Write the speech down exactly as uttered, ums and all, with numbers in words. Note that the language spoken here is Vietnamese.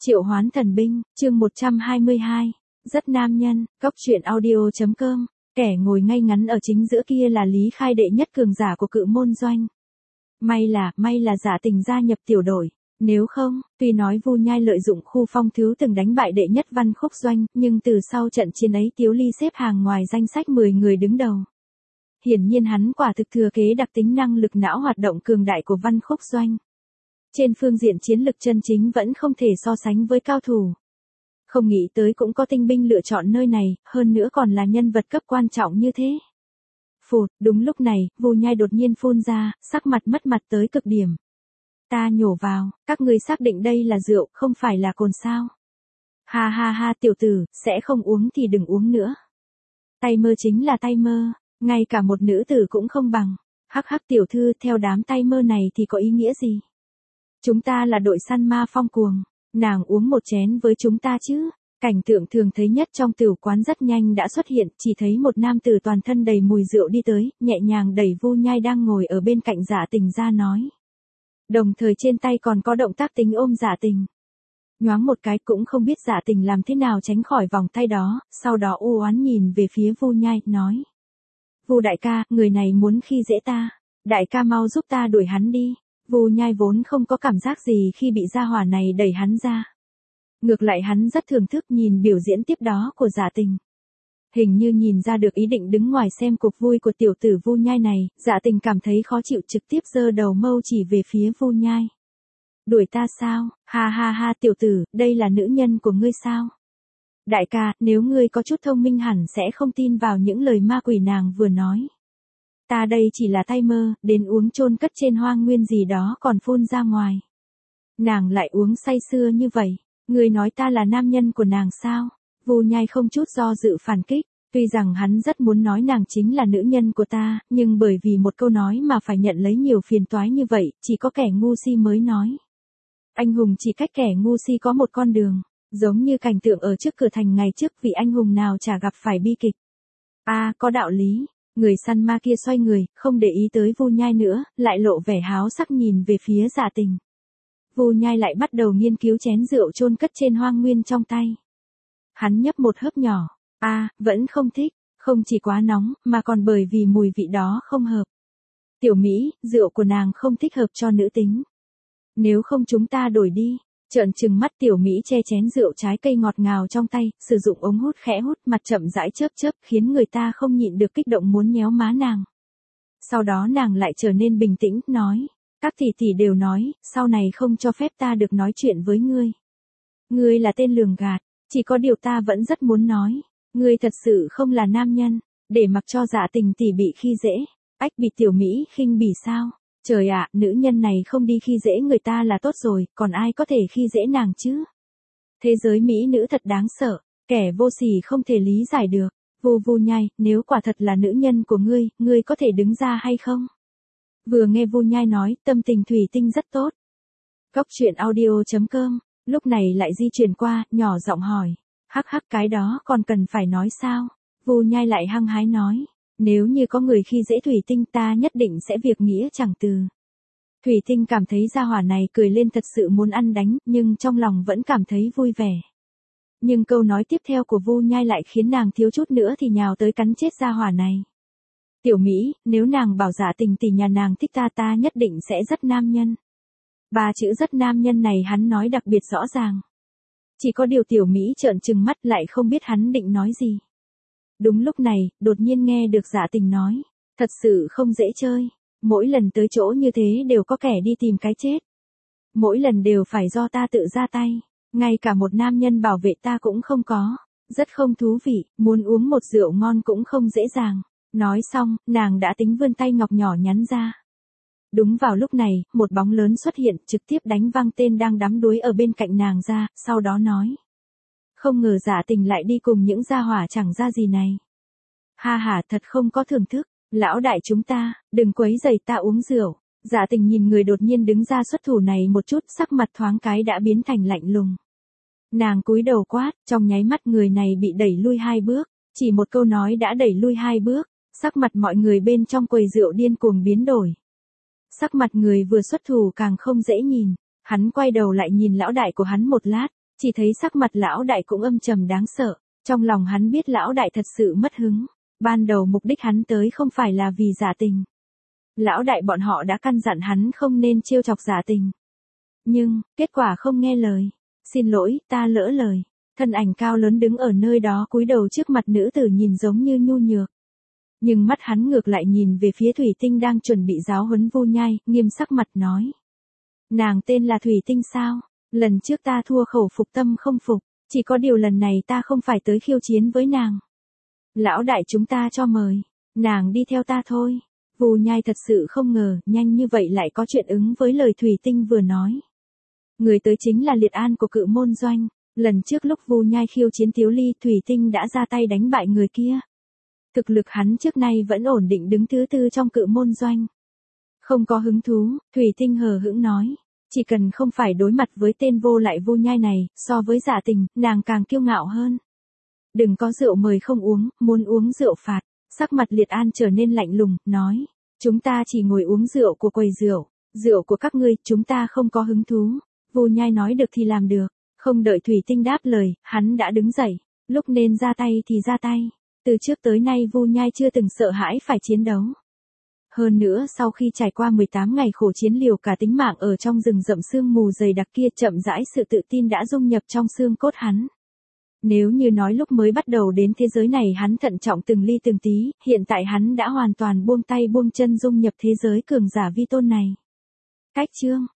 Triệu Hoán Thần Binh, chương một trăm hai mươi hai. Rất nam nhân, góc truyện audio.com. Kẻ ngồi ngay ngắn ở chính giữa kia là Lý Khai, đệ nhất cường giả của Cự Môn Doanh. May là, may là Dạ Tình gia nhập tiểu đội. Nếu không, tuy nói Vu Nhai lợi dụng khu phong thứ từng đánh bại đệ nhất Văn Khúc Doanh, nhưng từ sau trận chiến ấy Tiếu Ly xếp hàng ngoài danh sách mười người đứng đầu. Hiển nhiên hắn quả thực thừa kế đặc tính năng lực não hoạt động cường đại của Văn Khúc Doanh. Trên phương diện chiến lực chân chính vẫn không thể so sánh với cao thủ. Không nghĩ tới cũng có tinh binh lựa chọn nơi này, hơn nữa còn là nhân vật cấp quan trọng như thế. Phụt, đúng lúc này, Vu Nhai đột nhiên phun ra, sắc mặt mất mặt tới cực điểm. Ta nhổ vào, các ngươi xác định đây là rượu, không phải là cồn sao? Ha ha ha, tiểu tử, sẽ không uống thì đừng uống nữa. Tay mơ chính là tay mơ, ngay cả một nữ tử cũng không bằng. Hắc hắc tiểu thư, theo đám tay mơ này thì có ý nghĩa gì? Chúng ta là đội săn ma phong cuồng, nàng uống một chén với chúng ta chứ. Cảnh tượng thường thấy nhất trong tửu quán rất nhanh đã xuất hiện, chỉ thấy một nam tử toàn thân đầy mùi rượu đi tới, nhẹ nhàng đẩy Vu Nhai đang ngồi ở bên cạnh Dạ Tình ra nói. Đồng thời trên tay còn có động tác tính ôm Dạ Tình. Nhoáng một cái cũng không biết Dạ Tình làm thế nào tránh khỏi vòng tay đó, sau đó u oán nhìn về phía Vu Nhai, nói. Vu đại ca, người này muốn khi dễ ta, đại ca mau giúp ta đuổi hắn đi. Vu Nhai vốn không có cảm giác gì khi bị gia hỏa này đẩy hắn ra. Ngược lại hắn rất thưởng thức nhìn biểu diễn tiếp đó của Dạ Tình. Hình như nhìn ra được ý định đứng ngoài xem cuộc vui của tiểu tử Vu Nhai này, Dạ Tình cảm thấy khó chịu, trực tiếp giơ đầu mâu chỉ về phía Vu Nhai. Đuổi ta sao? Ha ha ha, tiểu tử, đây là nữ nhân của ngươi sao? Đại ca, nếu ngươi có chút thông minh hẳn sẽ không tin vào những lời ma quỷ nàng vừa nói. Ta đây chỉ là tay mơ, đến uống chôn cất trên hoang nguyên gì đó còn phun ra ngoài. Nàng lại uống say sưa như vậy, ngươi nói ta là nam nhân của nàng sao? Vu Nhai không chút do dự phản kích, tuy rằng hắn rất muốn nói nàng chính là nữ nhân của ta, nhưng bởi vì một câu nói mà phải nhận lấy nhiều phiền toái như vậy, chỉ có kẻ ngu si mới nói. Anh hùng chỉ cách kẻ ngu si có một con đường, giống như cảnh tượng ở trước cửa thành ngày trước, vị anh hùng nào chả gặp phải bi kịch. A, à, có đạo lý. Người săn ma kia xoay người, không để ý tới Vu Nhai nữa, lại lộ vẻ háo sắc nhìn về phía Dạ Tình. Vu Nhai lại bắt đầu nghiên cứu chén rượu chôn cất trên hoang nguyên trong tay. Hắn nhấp một hớp nhỏ, a, à, vẫn không thích, không chỉ quá nóng, mà còn bởi vì mùi vị đó không hợp. Tiểu Mỹ, rượu của nàng không thích hợp cho nữ tính. Nếu không chúng ta đổi đi. Trợn trừng mắt Tiểu Mỹ che chén rượu trái cây ngọt ngào trong tay, sử dụng ống hút khẽ hút, mặt chậm rãi chớp chớp, khiến người ta không nhịn được kích động muốn nhéo má nàng. Sau đó nàng lại trở nên bình tĩnh, nói, các tỷ tỷ đều nói, sau này không cho phép ta được nói chuyện với ngươi. Ngươi là tên lường gạt, chỉ có điều ta vẫn rất muốn nói, ngươi thật sự không là nam nhân, để mặc cho Dạ Tình tỷ bị khi dễ. Ách, bị Tiểu Mỹ khinh bỉ sao? Trời ạ, nữ nhân này không đi khi dễ người ta là tốt rồi, còn ai có thể khi dễ nàng chứ? Thế giới mỹ nữ thật đáng sợ, kẻ vô sỉ không thể lý giải được. Vu Vu Nhai, nếu quả thật là nữ nhân của ngươi, ngươi có thể đứng ra hay không? Vừa nghe Vu Nhai nói, tâm tình thủy tinh rất tốt. Góc truyện audio.com, lúc này lại di chuyển qua, nhỏ giọng hỏi. Hắc hắc, cái đó còn cần phải nói sao? Vu Nhai lại hăng hái nói. Nếu như có người khi dễ Thủy Tinh ta nhất định sẽ việc nghĩa chẳng từ. Thủy Tinh cảm thấy gia hỏa này cười lên thật sự muốn ăn đánh, nhưng trong lòng vẫn cảm thấy vui vẻ. Nhưng câu nói tiếp theo của Vu Nhai lại khiến nàng thiếu chút nữa thì nhào tới cắn chết gia hỏa này. Tiểu Mỹ, nếu nàng bảo Dạ Tình tỷ nhà nàng thích ta ta nhất định sẽ rất nam nhân. Ba chữ rất nam nhân này hắn nói đặc biệt rõ ràng. Chỉ có điều Tiểu Mỹ trợn trừng mắt lại không biết hắn định nói gì. Đúng lúc này, đột nhiên nghe được Dạ Tình nói, thật sự không dễ chơi, mỗi lần tới chỗ như thế đều có kẻ đi tìm cái chết. Mỗi lần đều phải do ta tự ra tay, ngay cả một nam nhân bảo vệ ta cũng không có, rất không thú vị, muốn uống một rượu ngon cũng không dễ dàng. Nói xong, nàng đã tính vươn tay ngọc nhỏ nhắn ra. Đúng vào lúc này, một bóng lớn xuất hiện, trực tiếp đánh văng tên đang đắm đuối ở bên cạnh nàng ra, sau đó nói. Không ngờ Dạ Tình lại đi cùng những gia hỏa chẳng ra gì này. Ha ha, thật không có thưởng thức, lão đại chúng ta, đừng quấy rầy ta uống rượu. Dạ Tình nhìn người đột nhiên đứng ra xuất thủ này một chút, sắc mặt thoáng cái đã biến thành lạnh lùng. Nàng cúi đầu quát, trong nháy mắt người này bị đẩy lui hai bước, chỉ một câu nói đã đẩy lui hai bước, sắc mặt mọi người bên trong quầy rượu điên cuồng biến đổi. Sắc mặt người vừa xuất thủ càng không dễ nhìn, hắn quay đầu lại nhìn lão đại của hắn một lát. Chỉ thấy sắc mặt lão đại cũng âm trầm đáng sợ, trong lòng hắn biết lão đại thật sự mất hứng. Ban đầu mục đích hắn tới không phải là vì giả tình. Lão đại bọn họ đã căn dặn hắn không nên trêu chọc giả tình. Nhưng, kết quả không nghe lời. Xin lỗi, ta lỡ lời. Thân ảnh cao lớn đứng ở nơi đó cúi đầu trước mặt nữ tử nhìn giống như nhu nhược. Nhưng mắt hắn ngược lại nhìn về phía Thủy Tinh đang chuẩn bị giáo huấn Vu Nhai, nghiêm sắc mặt nói. Nàng tên là Thủy Tinh sao? Lần trước ta thua khẩu phục tâm không phục, chỉ có điều lần này ta không phải tới khiêu chiến với nàng. Lão đại chúng ta cho mời, nàng đi theo ta thôi. Vu Nhai thật sự không ngờ, nhanh như vậy lại có chuyện ứng với lời Thủy Tinh vừa nói. Người tới chính là Liệt An của Cự Môn Doanh. Lần trước lúc Vu Nhai khiêu chiến Tiếu Ly, Thủy Tinh đã ra tay đánh bại người kia. Thực lực hắn trước nay vẫn ổn định đứng thứ tư trong Cự Môn Doanh. Không có hứng thú, Thủy Tinh hờ hững nói. Chỉ cần không phải đối mặt với tên vô lại Vu Nhai này, so với Giả Tình, nàng càng kiêu ngạo hơn. Đừng có rượu mời không uống, muốn uống rượu phạt. Sắc mặt Liệt An trở nên lạnh lùng, nói. Chúng ta chỉ ngồi uống rượu của quầy rượu. Rượu của các ngươi, chúng ta không có hứng thú. Vu Nhai nói được thì làm được. Không đợi Thủy Tinh đáp lời, hắn đã đứng dậy. Lúc nên ra tay thì ra tay. Từ trước tới nay Vu Nhai chưa từng sợ hãi phải chiến đấu. Hơn nữa sau khi trải qua mười tám ngày khổ chiến liều cả tính mạng ở trong rừng rậm sương mù dày đặc kia, chậm rãi sự tự tin đã dung nhập trong xương cốt hắn. Nếu như nói lúc mới bắt đầu đến thế giới này hắn thận trọng từng ly từng tí, hiện tại hắn đã hoàn toàn buông tay buông chân dung nhập thế giới cường giả vi tôn này. Cách chương